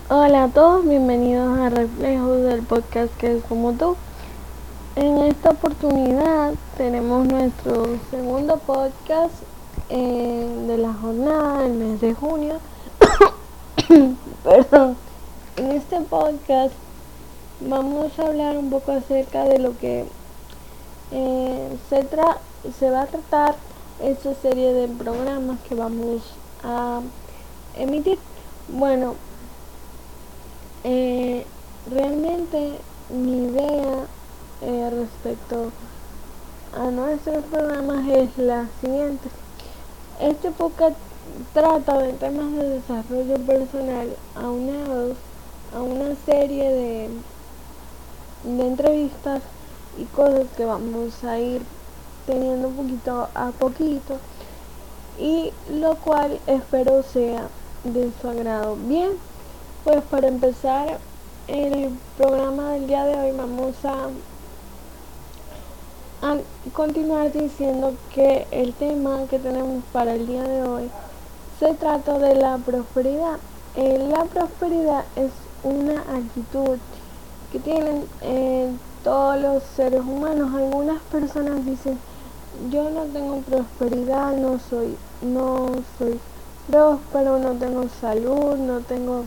Hola a todos, bienvenidos a Reflejos del podcast que es como tú. En esta oportunidad tenemos nuestro segundo podcast de la jornada del mes de junio. Perdón. En este podcast vamos a hablar un poco acerca de lo que se va a tratar esta serie de programas que vamos a emitir. Bueno, realmente mi idea respecto a nuestros programas es la siguiente. Este podcast trata de temas de desarrollo personal aunados a una serie de entrevistas y cosas que vamos a ir teniendo poquito a poquito, y lo cual espero sea de su agrado. Bien, pues para empezar el programa del día de hoy vamos a continuar diciendo que el tema que tenemos para el día de hoy se trata de la prosperidad. La prosperidad es una actitud que tienen todos los seres humanos. Algunas personas dicen: yo no tengo prosperidad, no soy próspero, no tengo salud, no tengo,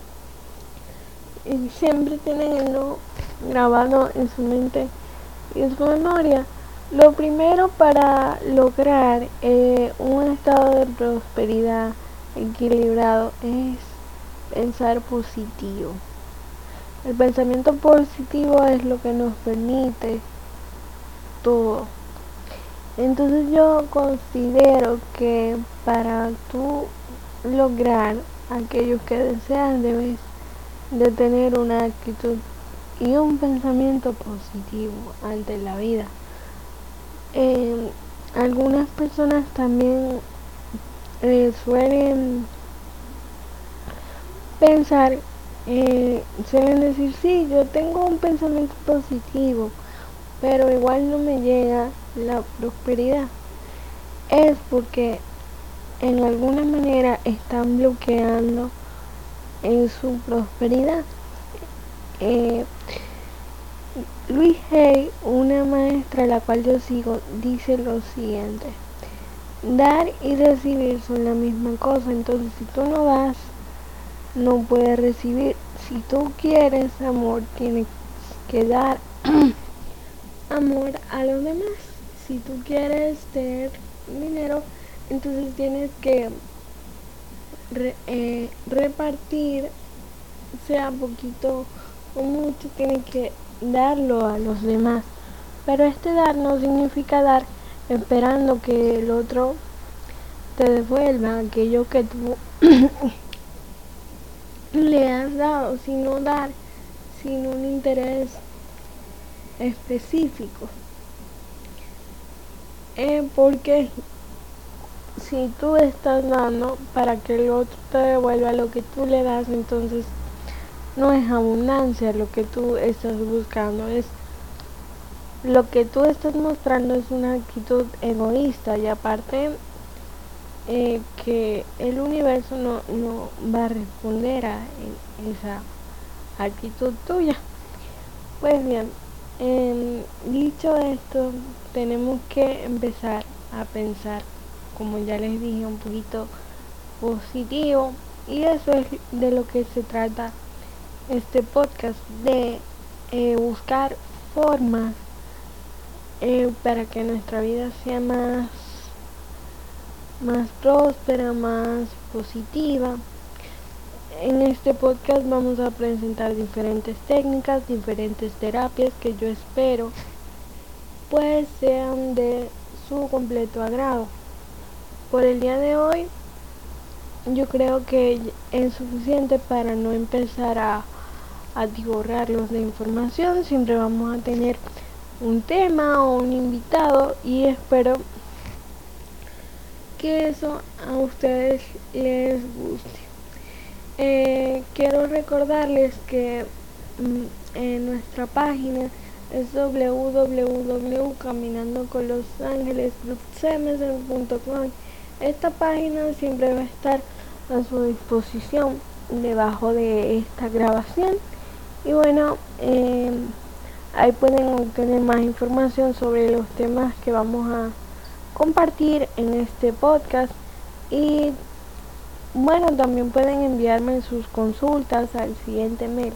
y siempre tienen el no grabado en su mente y en su memoria. Lo primero para lograr un estado de prosperidad equilibrado es pensar positivo. El pensamiento positivo es lo que nos permite todo. Entonces yo considero que para tú lograr aquello que deseas debes de tener una actitud y un pensamiento positivo ante la vida. Algunas personas también suelen pensar, suelen decir: sí, yo tengo un pensamiento positivo, pero igual no me llega la prosperidad. Es porque en alguna manera están bloqueando en su prosperidad. Louise Hay, una maestra a la cual yo sigo, dice lo siguiente: dar y recibir son la misma cosa. Entonces, si tú no das, no puedes recibir. Si tú quieres amor, tienes que dar amor a los demás. Si tú quieres tener dinero, entonces tienes que repartir, sea poquito o mucho, tienes que darlo a los demás. Pero este dar no significa dar esperando que el otro te devuelva aquello que tú le has dado, sino dar sin un interés específico. Porque si tú estás dando para que el otro te devuelva lo que tú le das, entonces no es abundancia lo que tú estás buscando. Es lo que tú estás mostrando es una actitud egoísta, y aparte que el universo no va a responder a esa actitud tuya. Pues bien, dicho esto, tenemos que empezar a pensar, como ya les dije, un poquito positivo, y eso es de lo que se trata este podcast, de buscar formas para que nuestra vida sea más próspera, más positiva. En este podcast vamos a presentar diferentes técnicas, diferentes terapias que yo espero pues sean de su completo agrado. Por el día de hoy yo creo que es suficiente para no empezar a atiborrarlos de información. Siempre vamos a tener un tema o un invitado, y espero que eso a ustedes les guste. Quiero recordarles que en nuestra página es www.caminandoconlosangelesclubcms.com. Esta página siempre va a estar a su disposición debajo de esta grabación. Y bueno, ahí pueden obtener más información sobre los temas que vamos a compartir en este podcast. Y bueno, también pueden enviarme sus consultas al siguiente mail,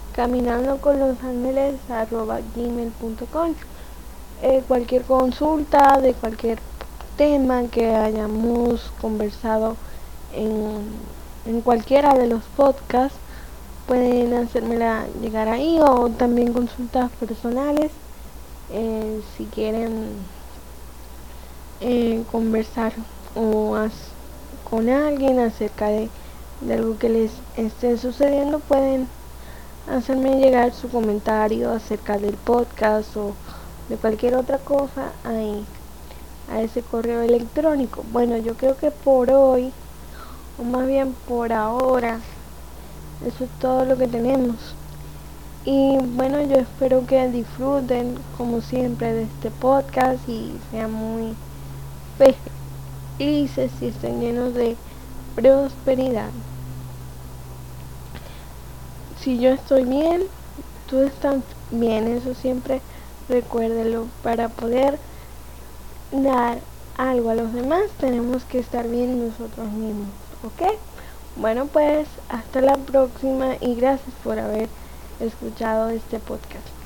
caminandoconlosangeles@gmail.com. Cualquier consulta de cualquier tema que hayamos conversado en cualquiera de los podcasts, pueden hacérmela llegar ahí, o también consultas personales, si quieren conversar con alguien acerca de algo que les esté sucediendo. Pueden hacerme llegar su comentario acerca del podcast o de cualquier otra cosa ahí, a ese correo electrónico. Bueno, yo creo que por hoy, o más bien por ahora, eso es todo lo que tenemos. Y bueno, yo espero que disfruten como siempre de este podcast y sean muy felices y estén llenos de prosperidad. Si yo estoy bien, tú estás bien. Eso siempre recuérdelo. Para poder dar algo a los demás, tenemos que estar bien nosotros mismos, ¿ok? Bueno, pues hasta la próxima y gracias por haber escuchado este podcast.